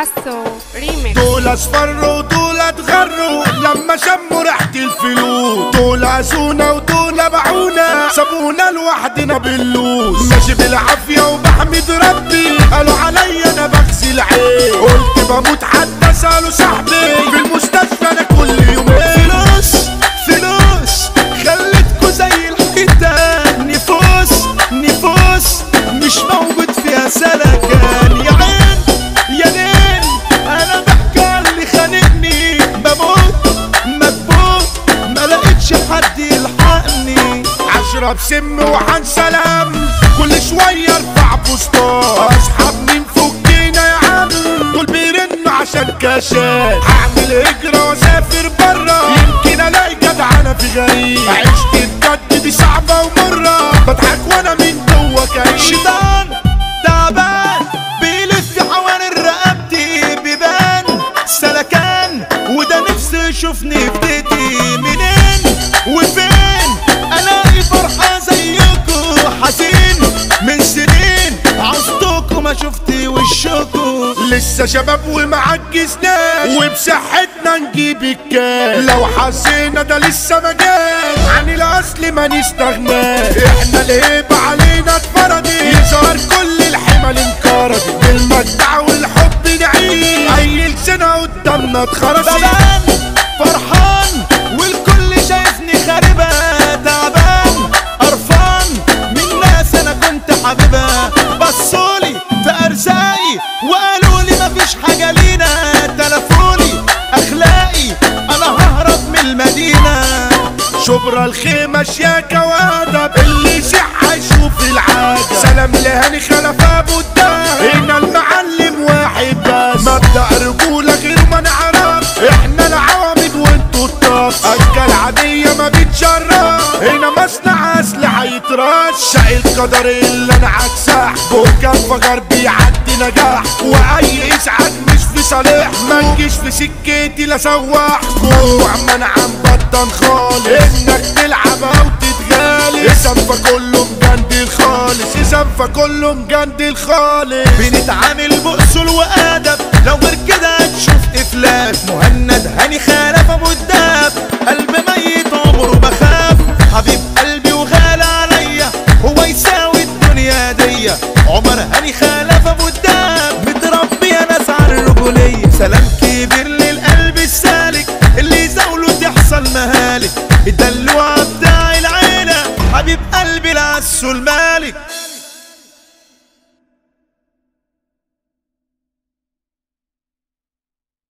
باسو ريميكس. دول اصفروا ودول اتغروا لما شموا ريحة الفلوس، دول عزونا ودول باعونا سابونا لوحدنا باللوز. ماشي بالعافية وبحمد ربي، قالوا عليا انا بغسل عين، قلت بموت حتى سألوا صاحبي في المستشفى انا كل يومين. فلوس خلتكوا زي الحيتان، نفوس مش موجود فيها سلكان. يا عين يا ليل انا بحكي اللي خانقني، بموت مكبوت ما لقيتش حد يلحقني. اشرب سم وحنسلام كل شويه ارفع بوستات، اصحاب مين فكينا يا عم دول بيرنوا عشان كاشات. هعمل هجره واسافر برا يمكن الاقي جدعنه في غريب، عشت الجد دي صعبه ومره بضحك وانا من جوه كئيب. شيطان تعبان بيلف حوالين رقبتي، بيبان سلكان وده نفسي يشوفني في بيتي. منين وفين الاقي فرحه زيكو، حزين من سنين عصتكوا ما شفتي وشكوا. لسه شباب ومعجزناش وبصحتنا نجيب الكاس، لو حسينا ده لسه ما جاش عن الاصل ما نستغناش. احنا الهيبه علينا اتفرضت، يظهر كل الحمل انقرضت، بالمجدع والحب نعيش اي لسنه قدامنا اتخرجت. ببان فرحان والكل شايفني خاربه، تعبان قرفان من ناس انا كنت حبيبها، بصولي في ارزاقي وقالوا لي مفيش حاجه لينا، تلفوني اخلاقي انا ههرب من المدينه. شبرا الخيمه شياكه وادب، اللي يصح يشوف العاده. سلام لهاني خلف ابو الدهب، هنا المعلم واحد بس، مبدأ رجوله غير ما نعرف، احنا العوامد وانتوا الطف. اجل عاديه ما بيتشرف، هنا مصنع اسلحه يترش. شقي القدر اللي انا عكسح، بركان فجر بيعدي نجاح، واي ازعاج مش في صالح، ما تجيش في سكتي لا سواح. جوع منعم بطن خالص، انك تلعب او تتغالي، اسنفة كله مجندل خالص، اسنفة كله مجندل خالص. بنتعامل بأصول وادب، لو غير كده هتشوف افلاس. مهند هاني خلف ابو الدهب، قلب ميت عمره بخاف، حبيب قلبي وغالى عليا، هو يساوي الدنيا دي. عمر هاني خلف ابو الدهب، متربي يا ناس على الرجوليه. سلام كبير للقلب السالك، اللي يزاوله تحصل مهالك، الدلوعه بتاع العيله، حبيب قلبي العسو المالك.